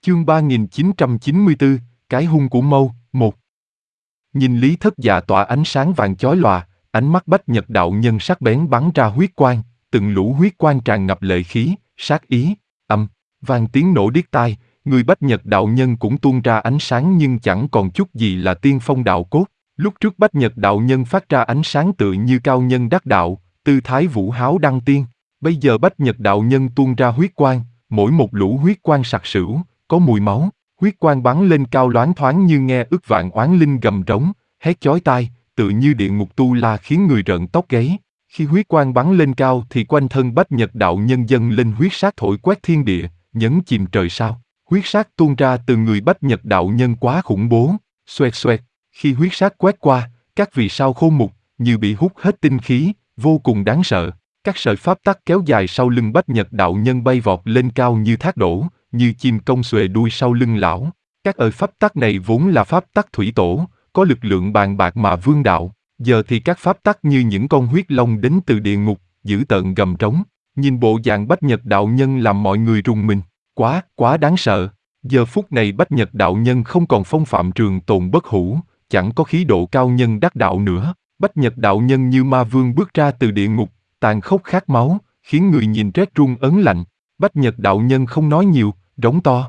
Chương 3994, cái hung của Mâu, 1. Nhìn Lý Thất Dạ tỏa ánh sáng vàng chói lòa, ánh mắt Bách Nhật đạo nhân sắc bén bắn ra huyết quang, từng lũ huyết quang tràn ngập lệ khí, sát ý, vang tiếng nổ điếc tai, người Bách Nhật đạo nhân cũng tuôn ra ánh sáng nhưng chẳng còn chút gì là tiên phong đạo cốt. Lúc trước Bách Nhật đạo nhân phát ra ánh sáng tựa như cao nhân đắc đạo, tư thái vũ háo đăng tiên. Bây giờ Bách Nhật đạo nhân tuôn ra huyết quang, mỗi một lũ huyết quang sặc sửu, có mùi máu, huyết quang bắn lên cao loáng thoáng như nghe ức vạn oán linh gầm rống, hét chói tai, tựa như địa ngục tu la khiến người rợn tóc gáy. Khi huyết quang bắn lên cao thì quanh thân Bách Nhật đạo nhân dâng lên huyết sát thổi quét thiên địa, nhấn chìm trời sao. Huyết sát tuôn ra từ người Bách Nhật đạo nhân quá khủng bố, xoẹt xoẹt. Khi huyết sát quét qua, các vì sao khô mục, như bị hút hết tinh khí, vô cùng đáng sợ. Các sợi pháp tắc kéo dài sau lưng Bách Nhật đạo nhân bay vọt lên cao như thác đổ, như chim công xuề đuôi sau lưng lão. Các pháp tắc này vốn là pháp tắc thủy tổ, có lực lượng bàn bạc mà vương đạo. Giờ thì các pháp tắc như những con huyết long đến từ địa ngục, dữ tợn gầm trống. Nhìn bộ dạng Bách Nhật đạo nhân làm mọi người rùng mình. Quá đáng sợ. Giờ phút này Bách Nhật đạo nhân không còn phong phạm trường tồn bất hủ, chẳng có khí độ cao nhân đắc đạo nữa. Bách Nhật đạo nhân như ma vương bước ra từ địa ngục, tàn khốc khát máu, khiến người nhìn rét run ớn lạnh. Bách Nhật đạo nhân không nói nhiều, rống to.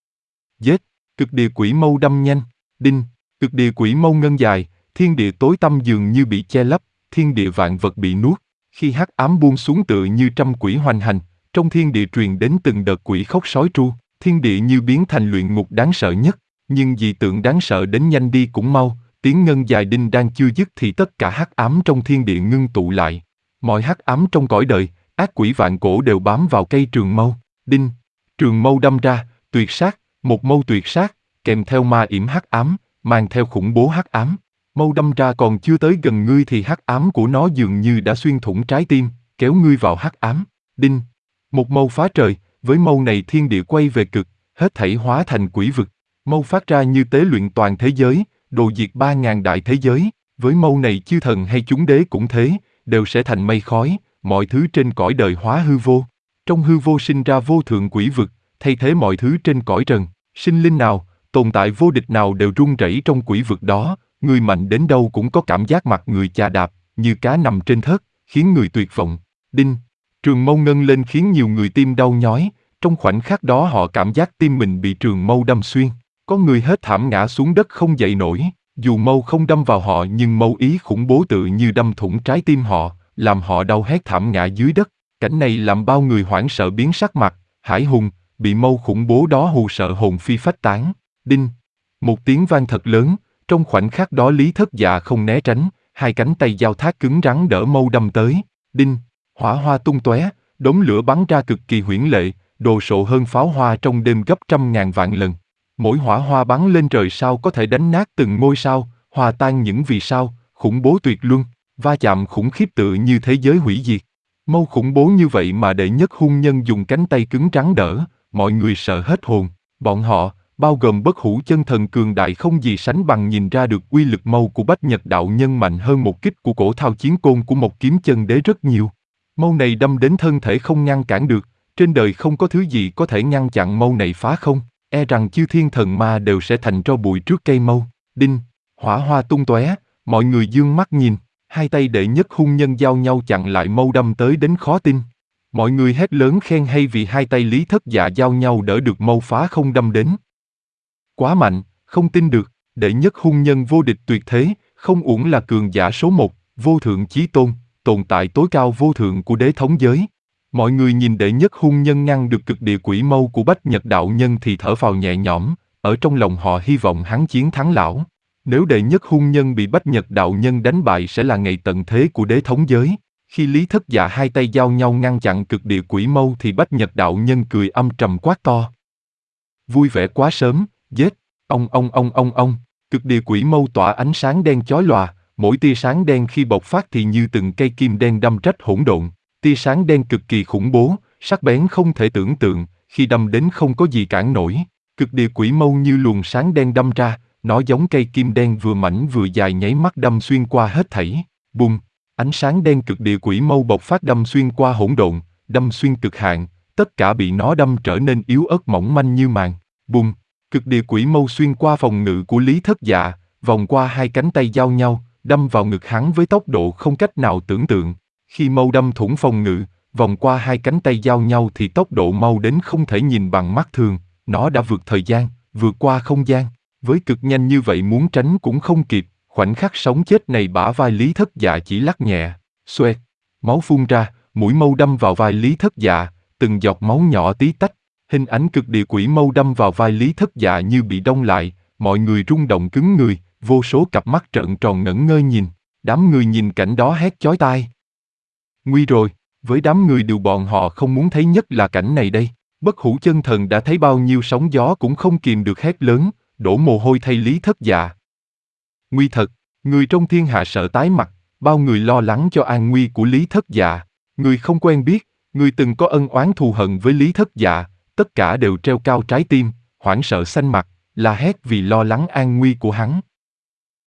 Giết, cực địa quỷ mâu đâm nhanh, đinh, cực địa quỷ mâu ngân dài, thiên địa tối tăm dường như bị che lấp, thiên địa vạn vật bị nuốt. Khi hắc ám buông xuống tựa như trăm quỷ hoành hành, trong thiên địa truyền đến từng đợt quỷ khóc sói tru, thiên địa như biến thành luyện ngục đáng sợ nhất. Nhưng dị tượng đáng sợ đến nhanh đi cũng mau, tiếng ngân dài đinh đang chưa dứt thì tất cả hắc ám trong thiên địa ngưng tụ lại. Mọi hắc ám trong cõi đời, ác quỷ vạn cổ đều bám vào cây trường mâu. Đinh, trường mâu đâm ra, tuyệt sát, một mâu tuyệt sát, kèm theo ma yểm hắc ám, mang theo khủng bố hắc ám. Mâu đâm ra còn chưa tới gần ngươi thì hắc ám của nó dường như đã xuyên thủng trái tim, kéo ngươi vào hắc ám. Đinh, một mâu phá trời, với mâu này thiên địa quay về cực, hết thảy hóa thành quỷ vực. Mâu phát ra như tế luyện toàn thế giới, đồ diệt 3.000 đại thế giới. Với mâu này chư thần hay chúng đế cũng thế, đều sẽ thành mây khói, mọi thứ trên cõi đời hóa hư vô. Trong hư vô sinh ra vô thượng quỷ vực, thay thế mọi thứ trên cõi trần. Sinh linh nào, tồn tại vô địch nào đều run rẩy trong quỷ vực đó, người mạnh đến đâu cũng có cảm giác mặt người chà đạp, như cá nằm trên thớt, khiến người tuyệt vọng. Đinh, trường mâu ngân lên khiến nhiều người tim đau nhói, trong khoảnh khắc đó họ cảm giác tim mình bị trường mâu đâm xuyên. Có người hét thảm ngã xuống đất không dậy nổi, dù mâu không đâm vào họ nhưng mâu ý khủng bố tự như đâm thủng trái tim họ, làm họ đau hét thảm ngã dưới đất. Cảnh này làm bao người hoảng sợ biến sắc mặt, hải hùng, bị mâu khủng bố đó hù sợ hồn phi phách tán. Đinh, một tiếng vang thật lớn, trong khoảnh khắc đó Lý Thất Dạ không né tránh, hai cánh tay giao thác cứng rắn đỡ mâu đâm tới. Đinh, hỏa hoa tung tóe, đống lửa bắn ra cực kỳ huyễn lệ, đồ sộ hơn pháo hoa trong đêm gấp 100.000 vạn lần. Mỗi hỏa hoa bắn lên trời sao có thể đánh nát từng ngôi sao, hòa tan những vì sao, khủng bố tuyệt luân, va chạm khủng khiếp tựa như thế giới hủy diệt. Mâu khủng bố như vậy mà đệ nhất hung nhân dùng cánh tay cứng rắn đỡ, mọi người sợ hết hồn. Bọn họ, bao gồm bất hủ chân thần cường đại không gì sánh bằng nhìn ra được uy lực mâu của Bách Nhật đạo nhân mạnh hơn một kích của cổ thao chiến côn của một kiếm chân đế rất nhiều. Mâu này đâm đến thân thể không ngăn cản được, trên đời không có thứ gì có thể ngăn chặn mâu này phá không, e rằng chư thiên thần ma đều sẽ thành tro bụi trước cây mâu. Đinh, hỏa hoa tung tóe, mọi người dương mắt nhìn, hai tay đệ nhất hung nhân giao nhau chặn lại mâu đâm tới đến khó tin. Mọi người hét lớn khen hay vì hai tay Lý Thất Dạ giao nhau đỡ được mâu phá không đâm đến. Quá mạnh, không tin được, đệ nhất hung nhân vô địch tuyệt thế, không uổng là cường giả số 1, vô thượng chí tôn, tồn tại tối cao vô thượng của đế thống giới. Mọi người nhìn đệ nhất hung nhân ngăn được cực địa quỷ mâu của Bách Nhật đạo nhân thì thở phào nhẹ nhõm, ở trong lòng họ hy vọng hắn chiến thắng lão. Nếu đệ nhất hung nhân bị Bách Nhật đạo nhân đánh bại sẽ là ngày tận thế của đế thống giới. Khi Lý Thất Dạ hai tay giao nhau ngăn chặn cực địa quỷ mâu thì Bách Nhật đạo nhân cười âm trầm quát to. Vui vẻ quá sớm, giết, ông. Cực địa quỷ mâu tỏa ánh sáng đen chói lòa, mỗi tia sáng đen khi bộc phát thì như từng cây kim đen đâm rách hỗn độn. Tia sáng đen cực kỳ khủng bố, sắc bén không thể tưởng tượng, khi đâm đến không có gì cản nổi. Cực địa quỷ mâu như luồng sáng đen đâm ra, nó giống cây kim đen vừa mảnh vừa dài nháy mắt đâm xuyên qua hết thảy. Bùm, ánh sáng đen cực địa quỷ mâu bộc phát đâm xuyên qua hỗn độn, đâm xuyên cực hạn, tất cả bị nó đâm trở nên yếu ớt mỏng manh như màng. Bùng! Cực địa quỷ mâu xuyên qua phòng ngự của Lý Thất Dạ, vòng qua hai cánh tay giao nhau, đâm vào ngực hắn với tốc độ không cách nào tưởng tượng. Khi mâu đâm thủng phòng ngự, vòng qua hai cánh tay giao nhau thì tốc độ mau đến không thể nhìn bằng mắt thường, nó đã vượt thời gian, vượt qua không gian. Với cực nhanh như vậy muốn tránh cũng không kịp, khoảnh khắc sống chết này bả vai Lý Thất Dạ chỉ lắc nhẹ, xoẹt, máu phun ra, mũi mâu đâm vào vai Lý Thất Dạ, từng giọt máu nhỏ tí tách. Hình ảnh cực địa quỷ mâu đâm vào vai Lý Thất Dạ như bị đông lại, mọi người rung động cứng người, vô số cặp mắt trợn tròn ngẩn ngơ nhìn. Đám người nhìn cảnh đó hét chói tai. Nguy rồi, với đám người điều bọn họ không muốn thấy nhất là cảnh này đây. Bất Hủ Chân Thần đã thấy bao nhiêu sóng gió cũng không kìm được hét lớn, đổ mồ hôi thay Lý Thất Dạ. Nguy thật, người trong thiên hạ sợ tái mặt, bao người lo lắng cho an nguy của Lý Thất Dạ. Người không quen biết, người từng có ân oán thù hận với Lý Thất Dạ, tất cả đều treo cao trái tim, hoảng sợ xanh mặt, la hét vì lo lắng an nguy của hắn.